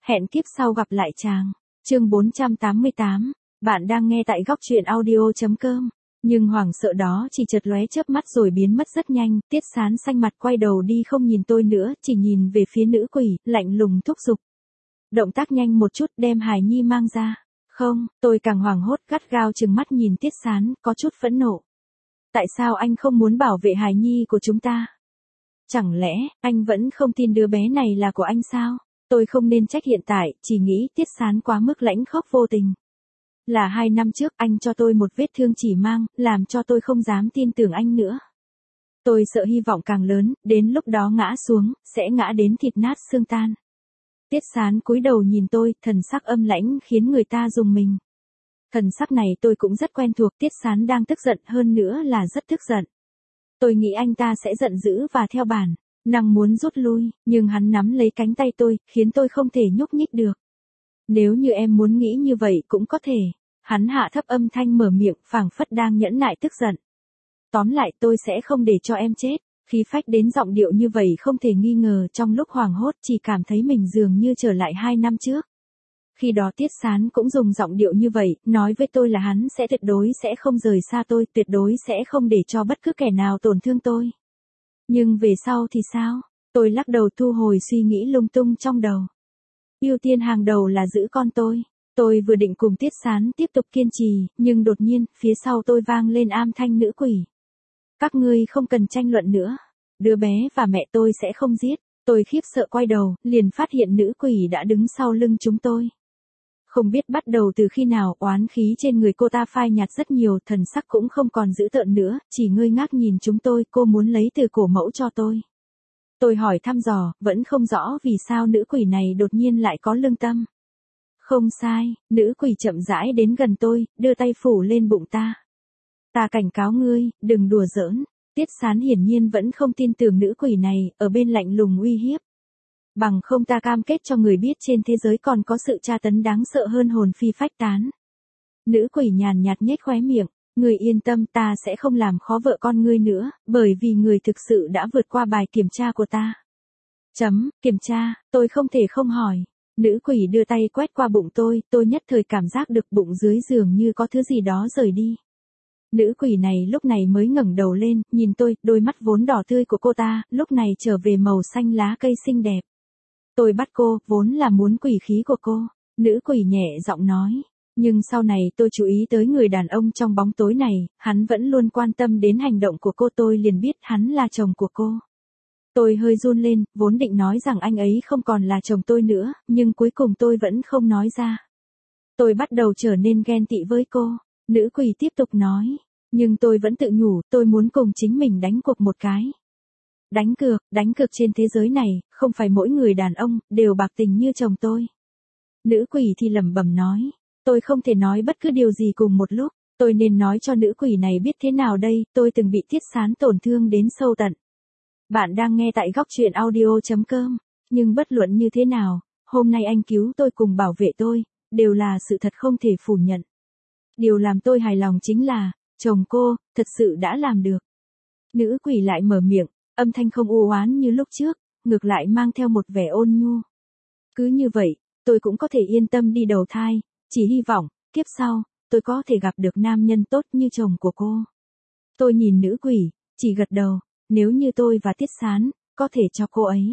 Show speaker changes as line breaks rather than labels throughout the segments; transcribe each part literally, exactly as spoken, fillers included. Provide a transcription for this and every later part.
Hẹn kiếp sau gặp lại chàng. Chương bốn trăm tám mươi tám. Bạn đang nghe tại góc truyện audio chấm com. Nhưng hoảng sợ đó chỉ chợt lóe chớp mắt rồi biến mất rất nhanh. Tiết Sán xanh mặt quay đầu đi không nhìn tôi nữa, chỉ nhìn về phía nữ quỷ, lạnh lùng thúc giục. Động tác nhanh một chút, đem hài nhi mang ra. Không, tôi càng hoảng hốt, gắt gao trừng mắt nhìn Tiết Sán, có chút phẫn nộ. Tại sao anh không muốn bảo vệ hài nhi của chúng ta? Chẳng lẽ, anh vẫn không tin đứa bé này là của anh sao? Tôi không nên trách hiện tại, chỉ nghĩ Tiết Sán quá mức lãnh khốc vô tình. Là hai năm trước anh cho tôi một vết thương chỉ mang, làm cho tôi không dám tin tưởng anh nữa. Tôi sợ hy vọng càng lớn, đến lúc đó ngã xuống, sẽ ngã đến thịt nát xương tan. Tiết Sán cúi đầu nhìn tôi, thần sắc âm lãnh khiến người ta rùng mình. Thần sắc này tôi cũng rất quen thuộc, Tiết Sán đang tức giận, hơn nữa là rất tức giận. Tôi nghĩ anh ta sẽ giận dữ và theo bản năng muốn rút lui, nhưng hắn nắm lấy cánh tay tôi, khiến tôi không thể nhúc nhích được. Nếu như em muốn nghĩ như vậy cũng có thể. Hắn hạ thấp âm thanh mở miệng, phảng phất đang nhẫn nại tức giận. Tóm lại tôi sẽ không để cho em chết. Khí phách đến giọng điệu như vậy không thể nghi ngờ, trong lúc hoảng hốt chỉ cảm thấy mình dường như trở lại hai năm trước. Khi đó Tiết Sán cũng dùng giọng điệu như vậy, nói với tôi là hắn sẽ tuyệt đối sẽ không rời xa tôi, tuyệt đối sẽ không để cho bất cứ kẻ nào tổn thương tôi. Nhưng về sau thì sao? Tôi lắc đầu thu hồi suy nghĩ lung tung trong đầu. Ưu tiên hàng đầu là giữ con tôi. Tôi vừa định cùng Tiết Sán tiếp tục kiên trì, nhưng đột nhiên, phía sau tôi vang lên âm thanh nữ quỷ. Các ngươi không cần tranh luận nữa. Đứa bé và mẹ tôi sẽ không giết. Tôi khiếp sợ quay đầu, liền phát hiện nữ quỷ đã đứng sau lưng chúng tôi. Không biết bắt đầu từ khi nào, oán khí trên người cô ta phai nhạt rất nhiều, thần sắc cũng không còn dữ tợn nữa, chỉ ngơ ngác nhìn chúng tôi, cô muốn lấy từ cổ mẫu cho tôi. Tôi hỏi thăm dò, vẫn không rõ vì sao nữ quỷ này đột nhiên lại có lương tâm. Không sai, nữ quỷ chậm rãi đến gần tôi, đưa tay phủ lên bụng ta. Ta cảnh cáo ngươi, đừng đùa giỡn. Tiết Sán hiển nhiên vẫn không tin tưởng nữ quỷ này, ở bên lạnh lùng uy hiếp. Bằng không ta cam kết cho người biết trên thế giới còn có sự tra tấn đáng sợ hơn hồn phi phách tán. Nữ quỷ nhàn nhạt nhếch khóe miệng, người yên tâm, ta sẽ không làm khó vợ con ngươi nữa, bởi vì người thực sự đã vượt qua bài kiểm tra của ta. Chấm, kiểm tra, tôi không thể không hỏi. Nữ quỷ đưa tay quét qua bụng tôi, tôi nhất thời cảm giác được bụng dưới giường như có thứ gì đó rời đi. Nữ quỷ này lúc này mới ngẩng đầu lên, nhìn tôi, đôi mắt vốn đỏ tươi của cô ta, lúc này trở về màu xanh lá cây xinh đẹp. Tôi bắt cô, vốn là muốn quỷ khí của cô. Nữ quỷ nhẹ giọng nói. Nhưng sau này tôi chú ý tới người đàn ông trong bóng tối này, hắn vẫn luôn quan tâm đến hành động của cô, tôi liền biết hắn là chồng của cô. Tôi hơi run lên, vốn định nói rằng anh ấy không còn là chồng tôi nữa, nhưng cuối cùng tôi vẫn không nói ra. Tôi bắt đầu trở nên ghen tị với cô. Nữ quỷ tiếp tục nói. Nhưng tôi vẫn tự nhủ, tôi muốn cùng chính mình đánh cuộc một cái. Đánh cược, đánh cược trên thế giới này, không phải mỗi người đàn ông, đều bạc tình như chồng tôi. Nữ quỷ thì lẩm bẩm nói. Tôi không thể nói bất cứ điều gì cùng một lúc, tôi nên nói cho nữ quỷ này biết thế nào đây, tôi từng bị Tiết Sán tổn thương đến sâu tận. Bạn đang nghe tại góc truyện audio chấm com, nhưng bất luận như thế nào, hôm nay anh cứu tôi cùng bảo vệ tôi, đều là sự thật không thể phủ nhận. Điều làm tôi hài lòng chính là, chồng cô, thật sự đã làm được. Nữ quỷ lại mở miệng, âm thanh không u oán như lúc trước, ngược lại mang theo một vẻ ôn nhu. Cứ như vậy, tôi cũng có thể yên tâm đi đầu thai, chỉ hy vọng, kiếp sau, tôi có thể gặp được nam nhân tốt như chồng của cô. Tôi nhìn nữ quỷ, chỉ gật đầu, nếu như tôi và Tiết Sán, có thể cho cô ấy.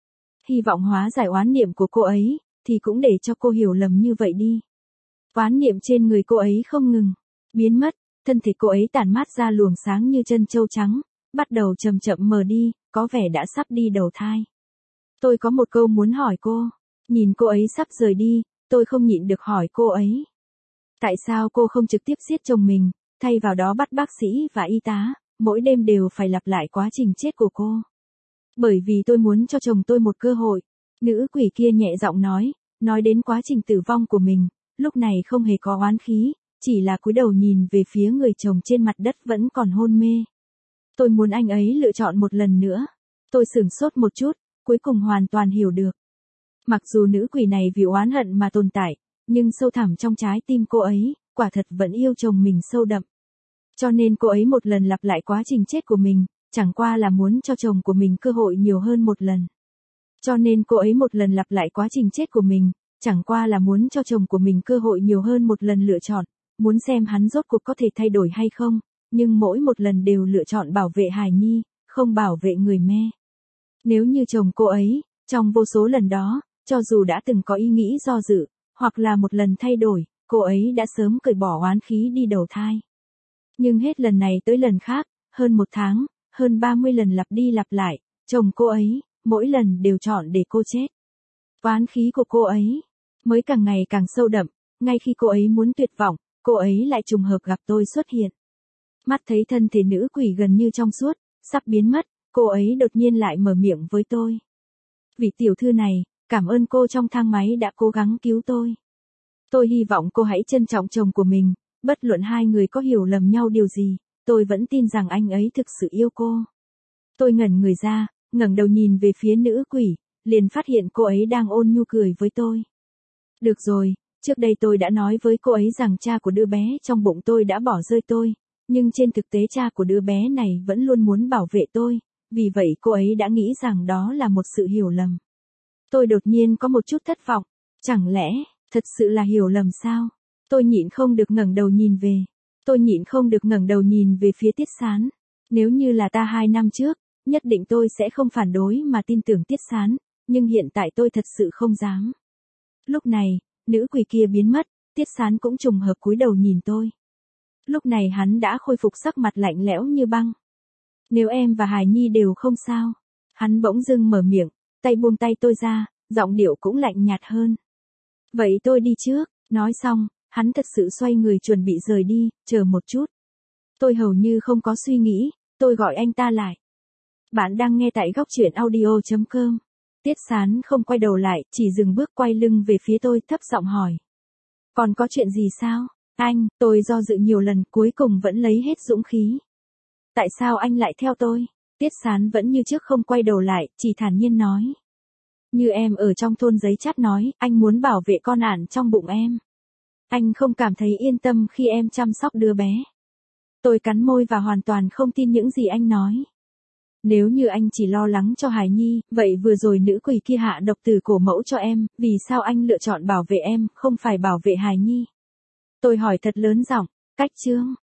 Hy vọng hóa giải oán niệm của cô ấy, thì cũng để cho cô hiểu lầm như vậy đi. Oán niệm trên người cô ấy không ngừng, biến mất, thân thể cô ấy tản mát ra luồng sáng như chân châu trắng, bắt đầu chậm chậm mờ đi, có vẻ đã sắp đi đầu thai. Tôi có một câu muốn hỏi cô, nhìn cô ấy sắp rời đi, tôi không nhịn được hỏi cô ấy. Tại sao cô không trực tiếp giết chồng mình, thay vào đó bắt bác sĩ và y tá, mỗi đêm đều phải lặp lại quá trình chết của cô? Bởi vì tôi muốn cho chồng tôi một cơ hội. Nữ quỷ kia nhẹ giọng nói, nói đến quá trình tử vong của mình, lúc này không hề có oán khí, chỉ là cúi đầu nhìn về phía người chồng trên mặt đất vẫn còn hôn mê. Tôi muốn anh ấy lựa chọn một lần nữa. Tôi sửng sốt một chút, cuối cùng hoàn toàn hiểu được. Mặc dù nữ quỷ này vì oán hận mà tồn tại, nhưng sâu thẳm trong trái tim cô ấy, quả thật vẫn yêu chồng mình sâu đậm. Cho nên cô ấy một lần lặp lại quá trình chết của mình, chẳng qua là muốn cho chồng của mình cơ hội nhiều hơn một lần. Cho nên cô ấy một lần lặp lại quá trình chết của mình, chẳng qua là muốn cho chồng của mình cơ hội nhiều hơn một lần lựa chọn, muốn xem hắn rốt cuộc có thể thay đổi hay không, nhưng mỗi một lần đều lựa chọn bảo vệ hài nhi, không bảo vệ người mẹ. Nếu như chồng cô ấy, trong vô số lần đó, cho dù đã từng có ý nghĩ do dự, hoặc là một lần thay đổi, cô ấy đã sớm cởi bỏ oán khí đi đầu thai. Nhưng hết lần này tới lần khác, hơn một tháng, hơn ba mươi lần lặp đi lặp lại, chồng cô ấy, mỗi lần đều chọn để cô chết. Oán khí của cô ấy mới càng ngày càng sâu đậm, ngay khi cô ấy muốn tuyệt vọng, cô ấy lại trùng hợp gặp tôi xuất hiện. Mắt thấy thân thể nữ quỷ gần như trong suốt, sắp biến mất, cô ấy đột nhiên lại mở miệng với tôi. Vị tiểu thư này, cảm ơn cô trong thang máy đã cố gắng cứu tôi. Tôi hy vọng cô hãy trân trọng chồng của mình, bất luận hai người có hiểu lầm nhau điều gì, tôi vẫn tin rằng anh ấy thực sự yêu cô. Tôi ngẩn người ra, ngẩng đầu nhìn về phía nữ quỷ, liền phát hiện cô ấy đang ôn nhu cười với tôi. Được rồi, trước đây tôi đã nói với cô ấy rằng cha của đứa bé trong bụng tôi đã bỏ rơi tôi, nhưng trên thực tế cha của đứa bé này vẫn luôn muốn bảo vệ tôi, vì vậy cô ấy đã nghĩ rằng đó là một sự hiểu lầm. Tôi đột nhiên có một chút thất vọng, chẳng lẽ, thật sự là hiểu lầm sao? Tôi nhịn không được ngẩng đầu nhìn về. Tôi nhịn không được ngẩng đầu nhìn về phía Tiết Sán. Nếu như là ta hai năm trước, nhất định tôi sẽ không phản đối mà tin tưởng Tiết Sán, nhưng hiện tại tôi thật sự không dám. Lúc này, nữ quỷ kia biến mất, Tiết Sán cũng trùng hợp cúi đầu nhìn tôi. Lúc này hắn đã khôi phục sắc mặt lạnh lẽo như băng. Nếu em và Hải Nhi đều không sao, hắn bỗng dưng mở miệng, tay buông tay tôi ra, giọng điệu cũng lạnh nhạt hơn. Vậy tôi đi trước, nói xong, hắn thật sự xoay người chuẩn bị rời đi, chờ một chút. Tôi hầu như không có suy nghĩ, tôi gọi anh ta lại. Bạn đang nghe tại góc truyện audio chấm com. Tiết Sán không quay đầu lại, chỉ dừng bước quay lưng về phía tôi thấp giọng hỏi. Còn có chuyện gì sao? Anh, tôi do dự nhiều lần cuối cùng vẫn lấy hết dũng khí. Tại sao anh lại theo tôi? Tiết Sán vẫn như trước không quay đầu lại, chỉ thản nhiên nói. Như em ở trong thôn giấy chát nói, anh muốn bảo vệ con ản trong bụng em. Anh không cảm thấy yên tâm khi em chăm sóc đứa bé. Tôi cắn môi và hoàn toàn không tin những gì anh nói. Nếu như anh chỉ lo lắng cho Hải Nhi, vậy vừa rồi nữ quỷ kia hạ độc từ cổ mẫu cho em, vì sao anh lựa chọn bảo vệ em, không phải bảo vệ Hải Nhi? Tôi hỏi thật lớn giọng, cách chương.